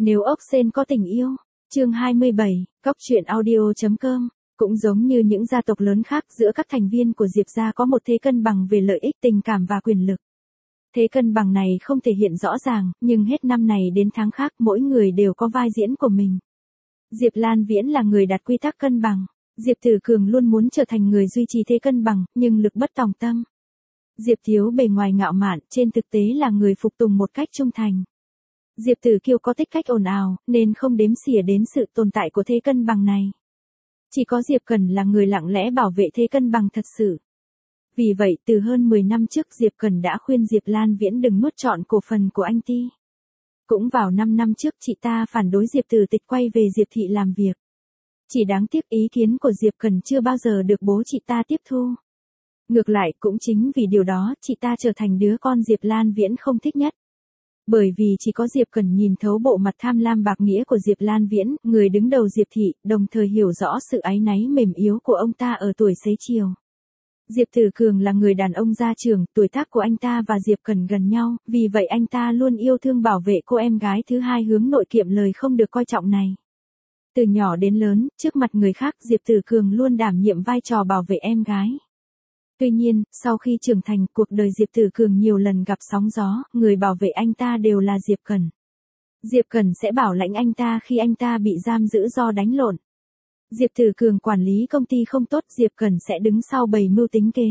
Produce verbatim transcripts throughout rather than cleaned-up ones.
Nếu ốc sên có tình yêu, chương hai mươi bảy, cóc truyện audio.com, cũng giống như những gia tộc lớn khác giữa các thành viên của Diệp gia có một thế cân bằng về lợi ích tình cảm và quyền lực. Thế cân bằng này không thể hiện rõ ràng, nhưng hết năm này đến tháng khác mỗi người đều có vai diễn của mình. Diệp Lan Viễn là người đặt quy tắc cân bằng. Diệp Tử Cường luôn muốn trở thành người duy trì thế cân bằng, nhưng lực bất tòng tâm. Diệp Thiếu bề ngoài ngạo mạn, trên thực tế là người phục tùng một cách trung thành. Diệp Tử Kiêu có tích cách ồn ào, nên không đếm xỉa đến sự tồn tại của thế cân bằng này. Chỉ có Diệp Cần là người lặng lẽ bảo vệ thế cân bằng thật sự. Vì vậy từ hơn mười năm trước Diệp Cần đã khuyên Diệp Lan Viễn đừng nuốt trọn cổ phần của anh Ti. Cũng vào năm năm trước chị ta phản đối Diệp Tử Tịch quay về Diệp Thị làm việc. Chỉ đáng tiếc ý kiến của Diệp Cần chưa bao giờ được bố chị ta tiếp thu. Ngược lại cũng chính vì điều đó chị ta trở thành đứa con Diệp Lan Viễn không thích nhất. Bởi vì chỉ có Diệp Cần nhìn thấu bộ mặt tham lam bạc nghĩa của Diệp Lan Viễn, người đứng đầu Diệp Thị, đồng thời hiểu rõ sự áy náy mềm yếu của ông ta ở tuổi xế chiều. Diệp Tử Cường là người đàn ông gia trưởng, tuổi tác của anh ta và Diệp Cần gần nhau, vì vậy anh ta luôn yêu thương bảo vệ cô em gái thứ hai hướng nội kiệm lời không được coi trọng này. Từ nhỏ đến lớn, trước mặt người khác Diệp Tử Cường luôn đảm nhiệm vai trò bảo vệ em gái. Tuy nhiên, sau khi trưởng thành, cuộc đời Diệp Tử Cường nhiều lần gặp sóng gió, người bảo vệ anh ta đều là Diệp Cần. Diệp Cần sẽ bảo lãnh anh ta khi anh ta bị giam giữ do đánh lộn. Diệp Tử Cường quản lý công ty không tốt, Diệp Cần sẽ đứng sau bày mưu tính kế.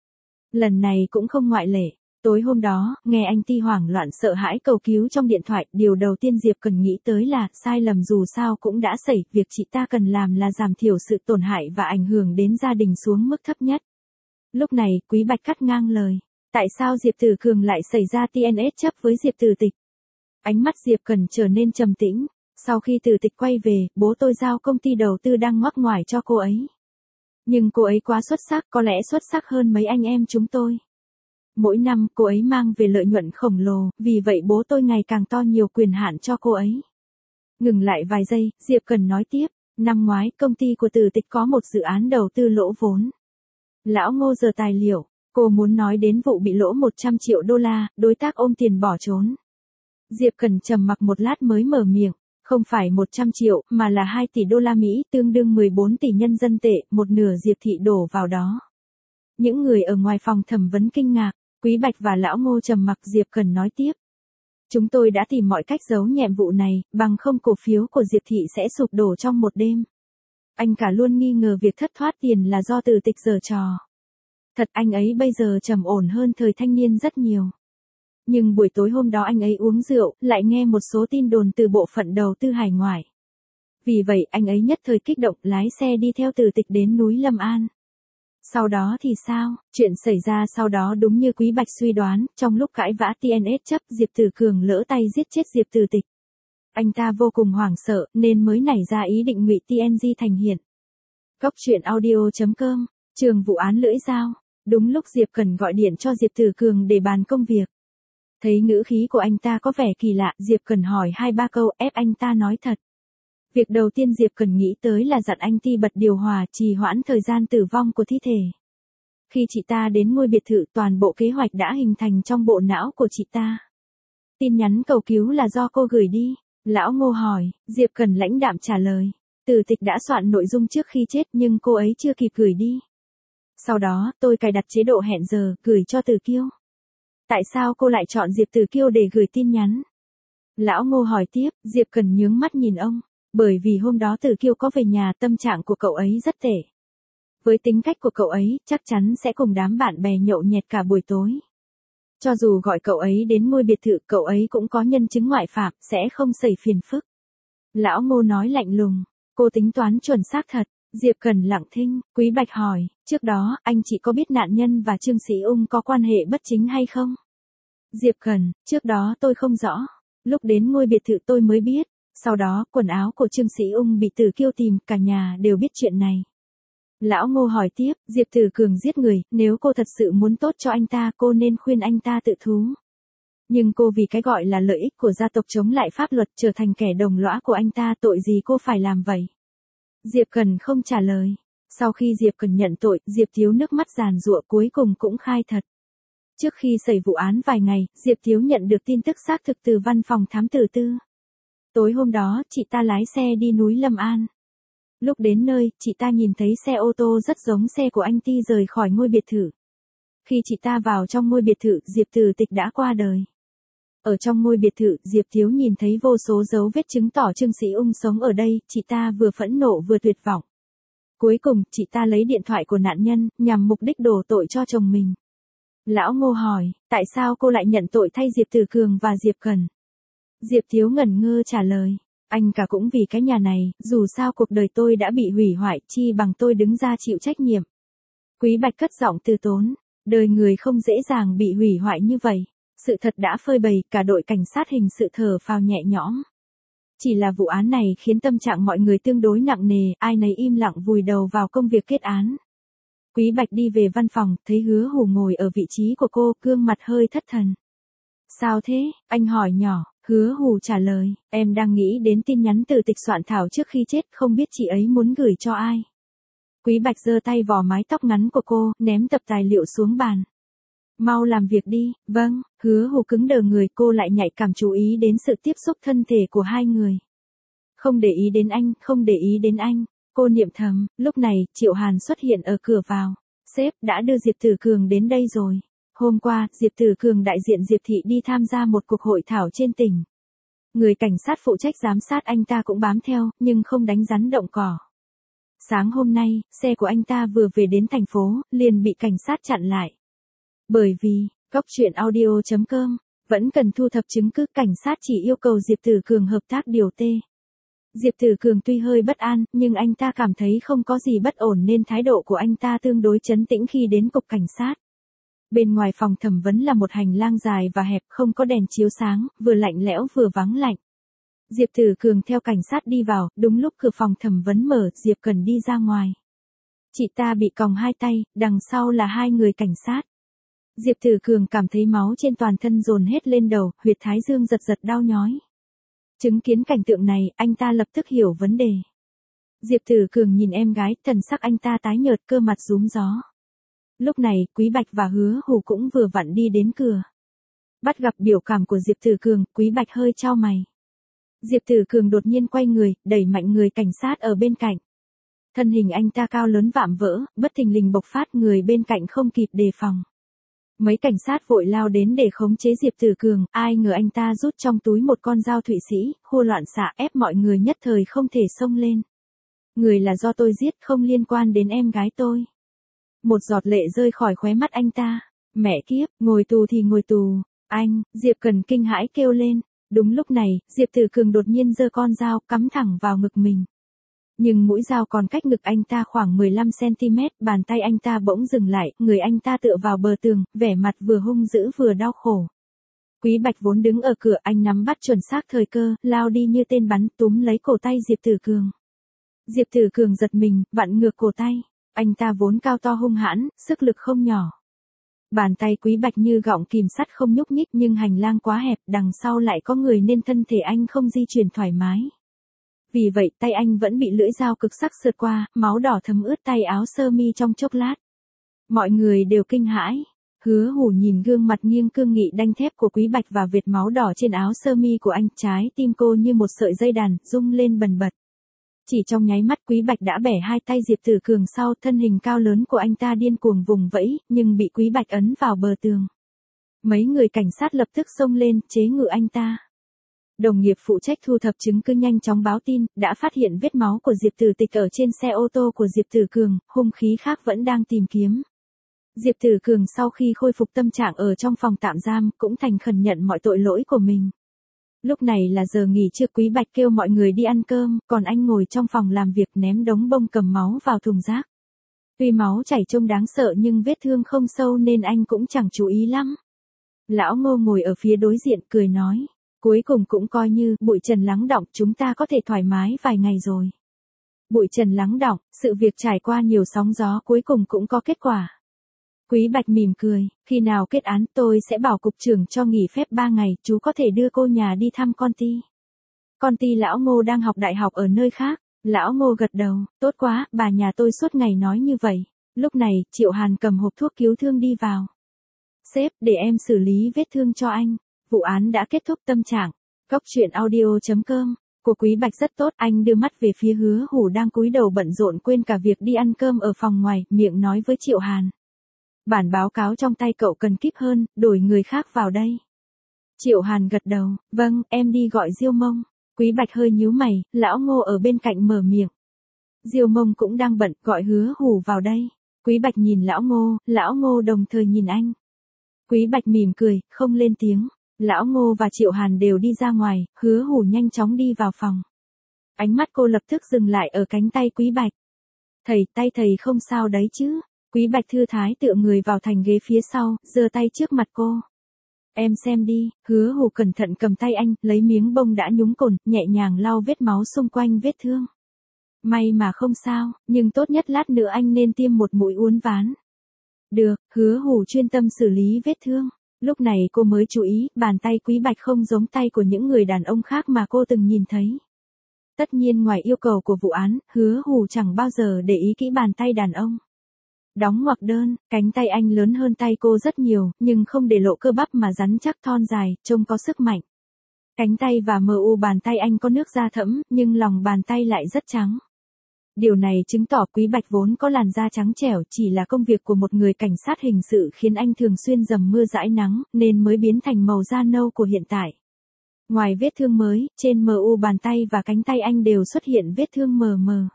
Lần này cũng không ngoại lệ. Tối hôm đó, nghe anh Ti hoảng loạn sợ hãi cầu cứu trong điện thoại, điều đầu tiên Diệp Cần nghĩ tới là, sai lầm dù sao cũng đã xảy, việc chị ta cần làm là giảm thiểu sự tổn hại và ảnh hưởng đến gia đình xuống mức thấp nhất. Lúc này, Quý Bạch cắt ngang lời. Tại sao Diệp Tử Cường lại xảy ra tê en ét chấp với Diệp Tử Tịch? Ánh mắt Diệp Cần trở nên trầm tĩnh. Sau khi Tử Tịch quay về, bố tôi giao công ty đầu tư đang ngoắc ngoài cho cô ấy. Nhưng cô ấy quá xuất sắc, có lẽ xuất sắc hơn mấy anh em chúng tôi. Mỗi năm, cô ấy mang về lợi nhuận khổng lồ, vì vậy bố tôi ngày càng to nhiều quyền hạn cho cô ấy. Ngừng lại vài giây, Diệp Cần nói tiếp, năm ngoái công ty của Tử Tịch có một dự án đầu tư lỗ vốn. Lão Ngô giờ tài liệu, cô muốn nói đến vụ bị lỗ một trăm triệu đô la, đối tác ôm tiền bỏ trốn. Diệp Cần trầm mặc một lát mới mở miệng, không phải một trăm triệu, mà là hai tỷ đô la Mỹ, tương đương mười bốn tỷ nhân dân tệ, một nửa Diệp Thị đổ vào đó. Những người ở ngoài phòng thẩm vấn kinh ngạc, Quý Bạch và Lão Ngô trầm mặc. Diệp Cần nói tiếp. Chúng tôi đã tìm mọi cách giấu nhẹm vụ này, bằng không cổ phiếu của Diệp Thị sẽ sụp đổ trong một đêm. Anh cả luôn nghi ngờ việc thất thoát tiền là do Tử Tịch giở trò. Thật anh ấy bây giờ trầm ổn hơn thời thanh niên rất nhiều. Nhưng buổi tối hôm đó anh ấy uống rượu, lại nghe một số tin đồn từ bộ phận đầu tư hải ngoại. Vì vậy anh ấy nhất thời kích động lái xe đi theo Tử Tịch đến núi Lâm An. Sau đó thì sao? Chuyện xảy ra sau đó đúng như Quý Bạch suy đoán, trong lúc cãi vã tê en ét chấp, Diệp Tử Cường lỡ tay giết chết Diệp Tử Tịch. Anh ta vô cùng hoảng sợ, nên mới nảy ra ý định ngụy tê en giê thành hiện. Cóc truyện audio.com, trường vụ án lưỡi dao. Đúng lúc Diệp Cần gọi điện cho Diệp Tử Cường để bàn công việc. Thấy ngữ khí của anh ta có vẻ kỳ lạ, Diệp Cần hỏi hai ba câu ép anh ta nói thật. Việc đầu tiên Diệp Cần nghĩ tới là dặn anh Ti bật điều hòa, trì hoãn thời gian tử vong của thi thể. Khi chị ta đến ngôi biệt thự, toàn bộ kế hoạch đã hình thành trong bộ não của chị ta. Tin nhắn cầu cứu là do cô gửi đi. Lão Ngô hỏi, Diệp Cần lãnh đạm trả lời. Tử Tịch đã soạn nội dung trước khi chết nhưng cô ấy chưa kịp gửi đi. Sau đó, tôi cài đặt chế độ hẹn giờ, gửi cho Tử Kiêu. Tại sao cô lại chọn Diệp Tử Kiêu để gửi tin nhắn? Lão Ngô hỏi tiếp, Diệp Cần nhướng mắt nhìn ông. Bởi vì hôm đó Tử Kiêu có về nhà, tâm trạng của cậu ấy rất tệ. Với tính cách của cậu ấy, chắc chắn sẽ cùng đám bạn bè nhậu nhẹt cả buổi tối. Cho dù gọi cậu ấy đến ngôi biệt thự, cậu ấy cũng có nhân chứng ngoại phạm, sẽ không xảy phiền phức. Lão Ngô nói lạnh lùng, cô tính toán chuẩn xác thật. Diệp Cần lặng thinh. Quý Bạch hỏi, trước đó, anh chị có biết nạn nhân và Trương Sĩ Ung có quan hệ bất chính hay không? Diệp Cần, trước đó tôi không rõ. Lúc đến ngôi biệt thự tôi mới biết. Sau đó, quần áo của Trương Sĩ Ung bị Tử Kiêu tìm, cả nhà đều biết chuyện này. Lão Ngô hỏi tiếp, Diệp Tử Cường giết người, nếu cô thật sự muốn tốt cho anh ta, cô nên khuyên anh ta tự thú. Nhưng cô vì cái gọi là lợi ích của gia tộc chống lại pháp luật, trở thành kẻ đồng lõa của anh ta, tội gì cô phải làm vậy? Diệp Cần không trả lời. Sau khi Diệp Cần nhận tội, Diệp Thiếu nước mắt giàn giụa, cuối cùng cũng khai thật. Trước khi xảy vụ án vài ngày, Diệp Thiếu nhận được tin tức xác thực từ văn phòng thám tử tư. Tối hôm đó, chị ta lái xe đi núi Lâm An. Lúc đến nơi, chị ta nhìn thấy xe ô tô rất giống xe của anh Ti rời khỏi ngôi biệt thự. Khi chị ta vào trong ngôi biệt thự, Diệp Tử Tịch đã qua đời. Ở trong ngôi biệt thự, Diệp Thiếu nhìn thấy vô số dấu vết chứng tỏ Trương Sĩ Ung sống ở đây, chị ta vừa phẫn nộ vừa tuyệt vọng. Cuối cùng, chị ta lấy điện thoại của nạn nhân, nhằm mục đích đổ tội cho chồng mình. Lão Ngô hỏi, tại sao cô lại nhận tội thay Diệp Tử Cường và Diệp Cần? Diệp Thiếu ngẩn ngơ trả lời, anh cả cũng vì cái nhà này, dù sao cuộc đời tôi đã bị hủy hoại, chi bằng tôi đứng ra chịu trách nhiệm. Quý Bạch cất giọng từ tốn, đời người không dễ dàng bị hủy hoại như vậy. Sự thật đã phơi bày, cả đội cảnh sát hình sự thở phào nhẹ nhõm. Chỉ là vụ án này khiến tâm trạng mọi người tương đối nặng nề, ai nấy im lặng vùi đầu vào công việc kết án. Quý Bạch đi về văn phòng, thấy Hứa Hủ ngồi ở vị trí của cô, gương mặt hơi thất thần. Sao thế? Anh hỏi nhỏ. Hứa Hủ trả lời, em đang nghĩ đến tin nhắn từ Tịch soạn thảo trước khi chết, không biết chị ấy muốn gửi cho ai. Quý Bạch giơ tay vò mái tóc ngắn của cô, ném tập tài liệu xuống bàn. Mau làm việc đi. Vâng. Hứa Hủ cứng đờ người, cô lại nhạy cảm chú ý đến sự tiếp xúc thân thể của hai người. Không để ý đến anh, không để ý đến anh. Cô niệm thầm. Lúc này, Triệu Hàn xuất hiện ở cửa vào. Sếp đã đưa Diệp Tử Cường đến đây rồi. Hôm qua, Diệp Tử Cường đại diện Diệp Thị đi tham gia một cuộc hội thảo trên tỉnh. Người cảnh sát phụ trách giám sát anh ta cũng bám theo, nhưng không đánh rắn động cỏ. Sáng hôm nay, xe của anh ta vừa về đến thành phố, liền bị cảnh sát chặn lại. Bởi vì, Cóc truyện audio chấm com, vẫn cần thu thập chứng cứ, cảnh sát chỉ yêu cầu Diệp Tử Cường hợp tác điều tê. Diệp Tử Cường tuy hơi bất an, nhưng anh ta cảm thấy không có gì bất ổn nên thái độ của anh ta tương đối trấn tĩnh khi đến cục cảnh sát. Bên ngoài phòng thẩm vấn là một hành lang dài và hẹp, không có đèn chiếu sáng, vừa lạnh lẽo vừa vắng lạnh. Diệp Tử Cường theo cảnh sát đi vào, đúng lúc cửa phòng thẩm vấn mở, Diệp Cần đi ra ngoài. Chị ta bị còng hai tay, đằng sau là hai người cảnh sát. Diệp Tử Cường cảm thấy máu trên toàn thân dồn hết lên đầu, huyệt thái dương giật giật đau nhói. Chứng kiến cảnh tượng này, anh ta lập tức hiểu vấn đề. Diệp Tử Cường nhìn em gái, thần sắc anh ta tái nhợt, cơ mặt rúm gió. Lúc này, Quý Bạch và Hứa Hủ cũng vừa vặn đi đến cửa. Bắt gặp biểu cảm của Diệp Tử Cường, Quý Bạch hơi chau mày. Diệp Tử Cường đột nhiên quay người, đẩy mạnh người cảnh sát ở bên cạnh. Thân hình anh ta cao lớn vạm vỡ, bất thình lình bộc phát, người bên cạnh không kịp đề phòng. Mấy cảnh sát vội lao đến để khống chế Diệp Tử Cường, ai ngờ anh ta rút trong túi một con dao Thụy Sĩ, khua loạn xạ, ép mọi người nhất thời không thể xông lên. Người là do tôi giết, không liên quan đến em gái tôi. Một giọt lệ rơi khỏi khóe mắt anh ta. Mẹ kiếp, ngồi tù thì ngồi tù. Anh, Diệp Cần kinh hãi kêu lên. Đúng lúc này, Diệp Tử Cường đột nhiên giơ con dao, cắm thẳng vào ngực mình. Nhưng mũi dao còn cách ngực anh ta khoảng mười lăm xăng ti mét, bàn tay anh ta bỗng dừng lại, người anh ta tựa vào bờ tường, vẻ mặt vừa hung dữ vừa đau khổ. Quý Bạch vốn đứng ở cửa, anh nắm bắt chuẩn xác thời cơ, lao đi như tên bắn, túm lấy cổ tay Diệp Tử Cường. Diệp Tử Cường giật mình, vặn ngược cổ tay. Anh ta vốn cao to hung hãn, sức lực không nhỏ. Bàn tay Quý Bạch như gọng kìm sắt không nhúc nhích, nhưng hành lang quá hẹp, đằng sau lại có người nên thân thể anh không di chuyển thoải mái. Vì vậy, tay anh vẫn bị lưỡi dao cực sắc sượt qua, máu đỏ thấm ướt tay áo sơ mi trong chốc lát. Mọi người đều kinh hãi. Hứa Hủ nhìn gương mặt nghiêng cương nghị đanh thép của Quý Bạch và vệt máu đỏ trên áo sơ mi của anh, trái tim cô như một sợi dây đàn, rung lên bần bật. Chỉ trong nháy mắt, Quý Bạch đã bẻ hai tay Diệp Tử Cường sau, thân hình cao lớn của anh ta điên cuồng vùng vẫy, nhưng bị Quý Bạch ấn vào bờ tường. Mấy người cảnh sát lập tức xông lên, chế ngự anh ta. Đồng nghiệp phụ trách thu thập chứng cứ nhanh chóng báo tin, đã phát hiện vết máu của Diệp Tử Tịch ở trên xe ô tô của Diệp Tử Cường, hung khí khác vẫn đang tìm kiếm. Diệp Tử Cường sau khi khôi phục tâm trạng ở trong phòng tạm giam, cũng thành khẩn nhận mọi tội lỗi của mình. Lúc này là giờ nghỉ trưa, Quý Bạch kêu mọi người đi ăn cơm, còn anh ngồi trong phòng làm việc ném đống bông cầm máu vào thùng rác. Tuy máu chảy trông đáng sợ nhưng vết thương không sâu nên anh cũng chẳng chú ý lắm. Lão Ngô ngồi ở phía đối diện cười nói. Cuối cùng cũng coi như, bụi trần lắng đọng, chúng ta có thể thoải mái vài ngày rồi. Bụi trần lắng đọng, sự việc trải qua nhiều sóng gió cuối cùng cũng có kết quả. Quý Bạch mỉm cười, khi nào kết án tôi sẽ bảo cục trưởng cho nghỉ phép ba ngày, chú có thể đưa cô nhà đi thăm con Ti. Con Ti lão Ngô đang học đại học ở nơi khác. Lão Ngô gật đầu, tốt quá, bà nhà tôi suốt ngày nói như vậy. Lúc này, Triệu Hàn cầm hộp thuốc cứu thương đi vào. Sếp, để em xử lý vết thương cho anh. Vụ án đã kết thúc, tâm trạng. Cóc truyện audio chấm com Của Quý Bạch rất tốt, anh đưa mắt về phía Hứa Hủ đang cúi đầu bận rộn quên cả việc đi ăn cơm ở phòng ngoài, miệng nói với Triệu Hàn. Bản báo cáo trong tay cậu cần kíp hơn, đổi người khác vào đây. Triệu Hàn gật đầu, vâng, em đi gọi Diêu Mông. Quý Bạch hơi nhíu mày, lão Ngô ở bên cạnh mở miệng. Diêu Mông cũng đang bận, gọi Hứa Hủ vào đây. Quý Bạch nhìn lão Ngô, lão Ngô đồng thời nhìn anh. Quý Bạch mỉm cười, không lên tiếng. Lão Ngô và Triệu Hàn đều đi ra ngoài, Hứa Hủ nhanh chóng đi vào phòng. Ánh mắt cô lập tức dừng lại ở cánh tay Quý Bạch. Thầy, tay thầy không sao đấy chứ? Quý Bạch thư thái tựa người vào thành ghế phía sau, giơ tay trước mặt cô. Em xem đi, Hứa Hủ cẩn thận cầm tay anh, lấy miếng bông đã nhúng cồn, nhẹ nhàng lau vết máu xung quanh vết thương. May mà không sao, nhưng tốt nhất lát nữa anh nên tiêm một mũi uốn ván. Được, Hứa Hủ chuyên tâm xử lý vết thương. Lúc này cô mới chú ý, bàn tay Quý Bạch không giống tay của những người đàn ông khác mà cô từng nhìn thấy. Tất nhiên ngoài yêu cầu của vụ án, Hứa Hủ chẳng bao giờ để ý kỹ bàn tay đàn ông. Đóng ngoặc đơn, cánh tay anh lớn hơn tay cô rất nhiều, nhưng không để lộ cơ bắp mà rắn chắc thon dài, trông có sức mạnh. Cánh tay và mờ u bàn tay anh có nước da thẫm, nhưng lòng bàn tay lại rất trắng. Điều này chứng tỏ Quý Bạch vốn có làn da trắng trẻo, chỉ là công việc của một người cảnh sát hình sự khiến anh thường xuyên dầm mưa dãi nắng, nên mới biến thành màu da nâu của hiện tại. Ngoài vết thương mới, trên mờ u bàn tay và cánh tay anh đều xuất hiện vết thương mờ mờ.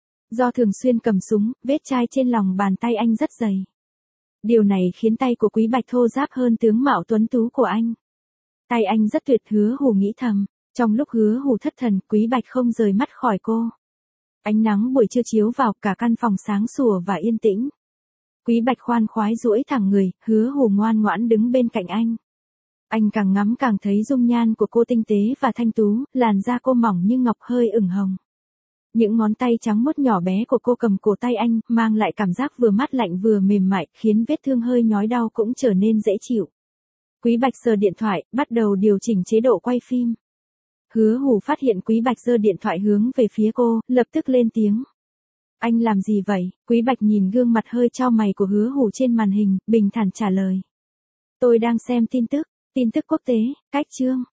Do thường xuyên cầm súng, vết chai trên lòng bàn tay anh rất dày. Điều này khiến tay của Quý Bạch thô ráp hơn tướng mạo tuấn tú của anh. Tay anh rất tuyệt, Hứa Hủ nghĩ thầm. Trong lúc Hứa Hủ thất thần, Quý Bạch không rời mắt khỏi cô. Ánh nắng buổi trưa chiếu vào, cả căn phòng sáng sủa và yên tĩnh. Quý Bạch khoan khoái duỗi thẳng người, Hứa Hủ ngoan ngoãn đứng bên cạnh anh. Anh càng ngắm càng thấy dung nhan của cô tinh tế và thanh tú, làn da cô mỏng như ngọc hơi ửng hồng. Những ngón tay trắng muốt nhỏ bé của cô cầm cổ tay anh, mang lại cảm giác vừa mát lạnh vừa mềm mại, khiến vết thương hơi nhói đau cũng trở nên dễ chịu. Quý Bạch sờ điện thoại, bắt đầu điều chỉnh chế độ quay phim. Hứa Hủ phát hiện Quý Bạch giơ điện thoại hướng về phía cô, lập tức lên tiếng. Anh làm gì vậy? Quý Bạch nhìn gương mặt hơi chau mày của Hứa Hủ trên màn hình, bình thản trả lời. Tôi đang xem tin tức, tin tức quốc tế, cách chương.